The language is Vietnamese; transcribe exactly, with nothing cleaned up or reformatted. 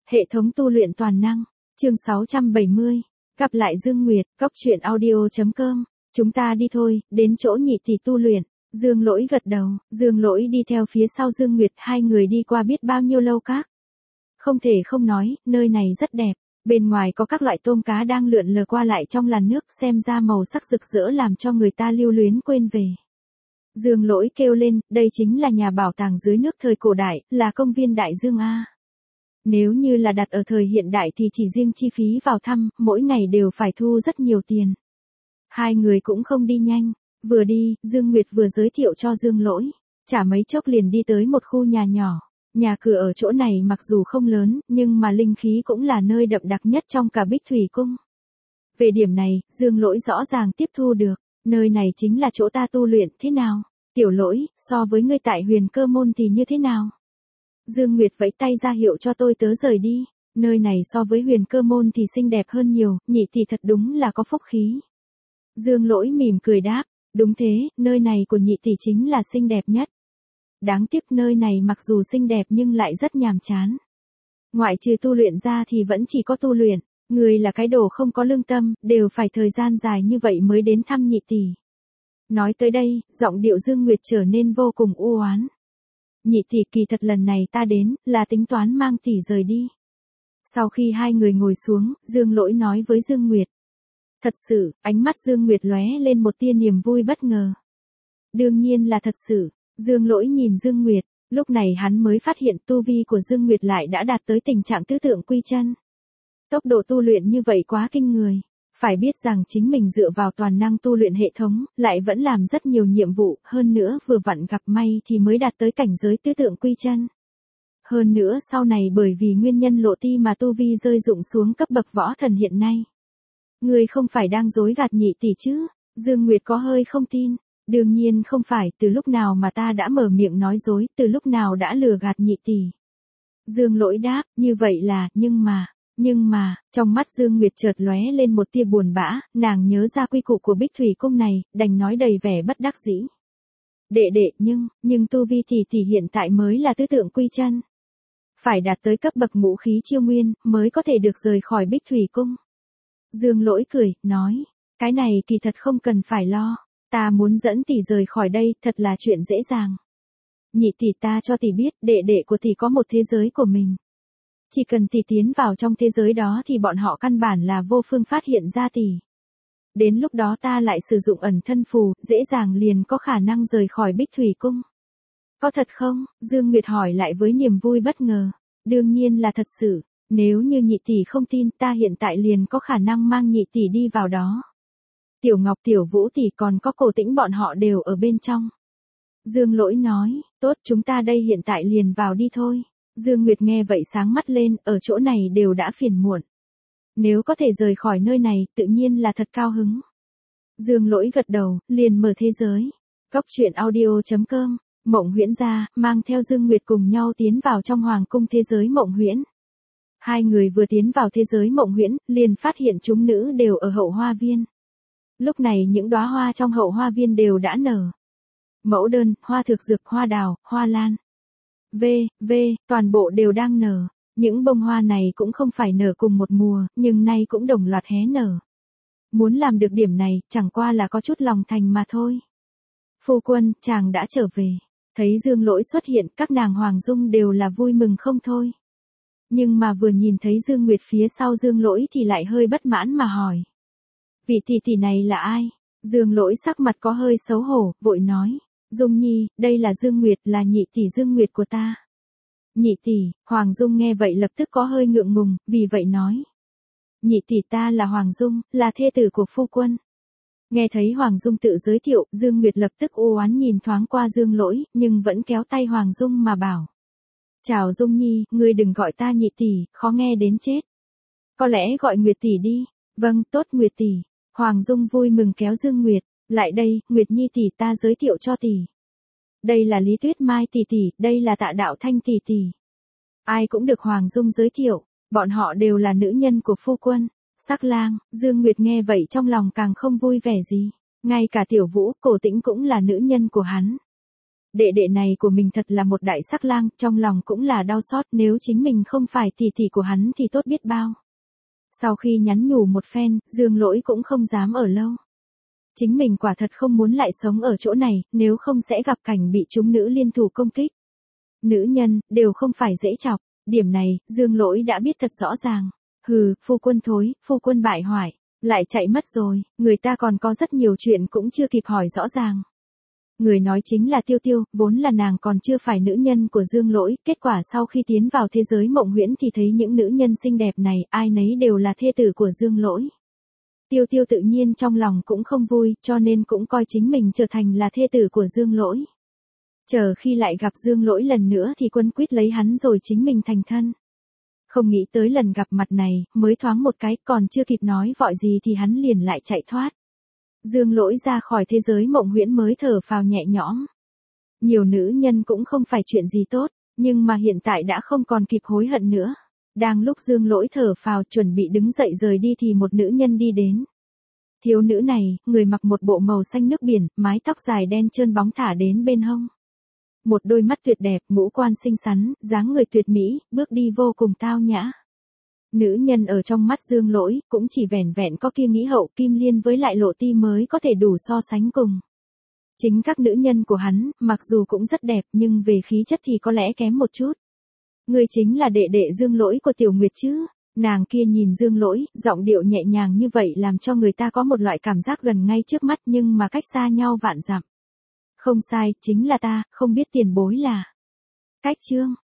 Hệ thống tu luyện toàn năng, chương sáu trăm bảy mươi, gặp lại Dương Nguyệt, cốc truyện audio chấm com, chúng ta đi thôi, đến chỗ nhị tỷ tu luyện. Dương Lỗi gật đầu, Dương Lỗi đi theo phía sau Dương Nguyệt, hai người đi qua biết bao nhiêu lâu các. Không thể không nói, nơi này rất đẹp, bên ngoài có các loại tôm cá đang lượn lờ qua lại trong làn nước, xem ra màu sắc rực rỡ làm cho người ta lưu luyến quên về. Dương Lỗi kêu lên, đây chính là nhà bảo tàng dưới nước thời cổ đại, là công viên Đại Dương A. Nếu như là đặt ở thời hiện đại thì chỉ riêng chi phí vào thăm, mỗi ngày đều phải thu rất nhiều tiền. Hai người cũng không đi nhanh, vừa đi, Dương Nguyệt vừa giới thiệu cho Dương Lỗi, chả mấy chốc liền đi tới một khu nhà nhỏ. Nhà cửa ở chỗ này mặc dù không lớn, nhưng mà linh khí cũng là nơi đậm đặc nhất trong cả Bích Thủy Cung. Về điểm này, Dương Lỗi rõ ràng tiếp thu được, nơi này chính là chỗ ta tu luyện, thế nào? Tiểu Lỗi, so với ngươi tại Huyền Cơ Môn thì như thế nào? Dương Nguyệt vẫy tay ra hiệu cho tôi tớ rời đi, nơi này so với Huyền Cơ Môn thì xinh đẹp hơn nhiều, nhị thì thật đúng là có phúc khí. Dương Lỗi mỉm cười đáp, đúng thế, nơi này của nhị tỷ chính là xinh đẹp nhất. Đáng tiếc nơi này mặc dù xinh đẹp nhưng lại rất nhàm chán. Ngoại trừ tu luyện ra thì vẫn chỉ có tu luyện, người là cái đồ không có lương tâm, đều phải thời gian dài như vậy mới đến thăm nhị tỷ. Nói tới đây, giọng điệu Dương Nguyệt trở nên vô cùng u oán. Nhị tỷ, kỳ thật lần này ta đến, là tính toán mang tỷ rời đi. Sau khi hai người ngồi xuống, Dương Lỗi nói với Dương Nguyệt. Thật sự, ánh mắt Dương Nguyệt lóe lên một tia niềm vui bất ngờ. Đương nhiên là thật sự, Dương Lỗi nhìn Dương Nguyệt, lúc này hắn mới phát hiện tu vi của Dương Nguyệt lại đã đạt tới tình trạng tứ tượng quy chân. Tốc độ tu luyện như vậy quá kinh người. Phải biết rằng chính mình dựa vào toàn năng tu luyện hệ thống, lại vẫn làm rất nhiều nhiệm vụ, hơn nữa vừa vặn gặp may thì mới đạt tới cảnh giới tứ tượng quy chân. Hơn nữa sau này bởi vì nguyên nhân lộ ti mà tu vi rơi rụng xuống cấp bậc võ thần hiện nay. Người không phải đang dối gạt nhị tỷ chứ? Dương Nguyệt có hơi không tin. Đương nhiên không phải, từ lúc nào mà ta đã mở miệng nói dối, từ lúc nào đã lừa gạt nhị tỷ. Dương Lỗi đáp, như vậy là, nhưng mà... Nhưng mà, trong mắt Dương Nguyệt chợt lóe lên một tia buồn bã, nàng nhớ ra quy củ của Bích Thủy Cung này, đành nói đầy vẻ bất đắc dĩ. Đệ đệ, nhưng, nhưng tu vi tỷ tỷ hiện tại mới là tứ tượng quy chân. Phải đạt tới cấp bậc ngũ khí chiêu nguyên, mới có thể được rời khỏi Bích Thủy Cung. Dương Lỗi cười, nói, cái này kỳ thật không cần phải lo, ta muốn dẫn tỷ rời khỏi đây, thật là chuyện dễ dàng. Nhị tỷ, ta cho tỷ biết, đệ đệ của tỷ có một thế giới của mình. Chỉ cần tỷ tiến vào trong thế giới đó thì bọn họ căn bản là vô phương phát hiện ra tỷ. Đến lúc đó ta lại sử dụng ẩn thân phù, dễ dàng liền có khả năng rời khỏi Bích Thủy Cung. Có thật không? Dương Nguyệt hỏi lại với niềm vui bất ngờ. Đương nhiên là thật sự, nếu như nhị tỷ không tin ta hiện tại liền có khả năng mang nhị tỷ đi vào đó. Tiểu Ngọc, Tiểu Vũ tỷ còn có Cổ Tĩnh bọn họ đều ở bên trong. Dương Lỗi nói, tốt, chúng ta đây hiện tại liền vào đi thôi. Dương Nguyệt nghe vậy sáng mắt lên, ở chỗ này đều đã phiền muộn. Nếu có thể rời khỏi nơi này, tự nhiên là thật cao hứng. Dương Lỗi gật đầu, liền mở thế giới. Cốc truyện audio chấm com, Mộng Huyễn ra, mang theo Dương Nguyệt cùng nhau tiến vào trong hoàng cung thế giới Mộng Huyễn. Hai người vừa tiến vào thế giới Mộng Huyễn, liền phát hiện chúng nữ đều ở hậu hoa viên. Lúc này những đóa hoa trong hậu hoa viên đều đã nở. Mẫu đơn, hoa thực dược, hoa đào, hoa lan. V, V, toàn bộ đều đang nở. Những bông hoa này cũng không phải nở cùng một mùa, nhưng nay cũng đồng loạt hé nở. Muốn làm được điểm này, chẳng qua là có chút lòng thành mà thôi. Phu quân, chàng đã trở về. Thấy Dương Lỗi xuất hiện, các nàng Hoàng Dung đều là vui mừng không thôi. Nhưng mà vừa nhìn thấy Dương Nguyệt phía sau Dương Lỗi thì lại hơi bất mãn mà hỏi. Vị tỷ tỷ này là ai? Dương Lỗi sắc mặt có hơi xấu hổ, vội nói. Dung Nhi, đây là Dương Nguyệt, là nhị tỷ Dương Nguyệt của ta. Nhị tỷ, Hoàng Dung nghe vậy lập tức có hơi ngượng ngùng, vì vậy nói. Nhị tỷ, ta là Hoàng Dung, là thê tử của phu quân. Nghe thấy Hoàng Dung tự giới thiệu, Dương Nguyệt lập tức u oán nhìn thoáng qua Dương Lỗi, nhưng vẫn kéo tay Hoàng Dung mà bảo. Chào Dung Nhi, ngươi đừng gọi ta nhị tỷ, khó nghe đến chết. Có lẽ gọi Nguyệt tỷ đi. Vâng, tốt Nguyệt tỷ. Hoàng Dung vui mừng kéo Dương Nguyệt. Lại đây, Nguyệt Nhi tỷ, ta giới thiệu cho tỷ. Đây là Lý Tuyết Mai tỷ tỷ, đây là Tạ Đạo Thanh tỷ tỷ. Ai cũng được Hoàng Dung giới thiệu, bọn họ đều là nữ nhân của phu quân. Sắc Lang, Dương Nguyệt nghe vậy trong lòng càng không vui vẻ gì. Ngay cả Tiểu Vũ, Cổ Tĩnh cũng là nữ nhân của hắn. Đệ đệ này của mình thật là một đại sắc lang, trong lòng cũng là đau xót, nếu chính mình không phải tỷ tỷ của hắn thì tốt biết bao. Sau khi nhắn nhủ một phen, Dương Lỗi cũng không dám ở lâu. Chính mình quả thật không muốn lại sống ở chỗ này, nếu không sẽ gặp cảnh bị chúng nữ liên thủ công kích. Nữ nhân, đều không phải dễ chọc, điểm này, Dương Lỗi đã biết thật rõ ràng. Hừ, phu quân thối, phu quân bại hoại, lại chạy mất rồi, người ta còn có rất nhiều chuyện cũng chưa kịp hỏi rõ ràng. Người nói chính là Tiêu Tiêu, vốn là nàng còn chưa phải nữ nhân của Dương Lỗi, kết quả sau khi tiến vào thế giới mộng huyễn thì thấy những nữ nhân xinh đẹp này, ai nấy đều là thê tử của Dương Lỗi. Tiêu Tiêu tự nhiên trong lòng cũng không vui, cho nên cũng coi chính mình trở thành là thê tử của Dương Lỗi. Chờ khi lại gặp Dương Lỗi lần nữa thì Quân quyết lấy hắn rồi chính mình thành thân. Không nghĩ tới lần gặp mặt này, mới thoáng một cái, còn chưa kịp nói vọi gì thì hắn liền lại chạy thoát. Dương Lỗi ra khỏi thế giới mộng huyễn mới thở phào nhẹ nhõm. Nhiều nữ nhân cũng không phải chuyện gì tốt, nhưng mà hiện tại đã không còn kịp hối hận nữa. Đang lúc Dương Lỗi thở phào chuẩn bị đứng dậy rời đi thì một nữ nhân đi đến. Thiếu nữ này, người mặc một bộ màu xanh nước biển, mái tóc dài đen trơn bóng thả đến bên hông. Một đôi mắt tuyệt đẹp, ngũ quan xinh xắn, dáng người tuyệt mỹ, bước đi vô cùng tao nhã. Nữ nhân ở trong mắt Dương Lỗi, cũng chỉ vẻn vẹn có kia nghĩ hậu kim liên với lại lộ ti mới có thể đủ so sánh cùng. Chính các nữ nhân của hắn, mặc dù cũng rất đẹp nhưng về khí chất thì có lẽ kém một chút. Người chính là đệ đệ Dương Lỗi của Tiểu Nguyệt chứ? Nàng kia nhìn Dương Lỗi, giọng điệu nhẹ nhàng như vậy làm cho người ta có một loại cảm giác gần ngay trước mắt nhưng mà cách xa nhau vạn dặm. Không sai, chính là ta, không biết tiền bối là. Cách chương.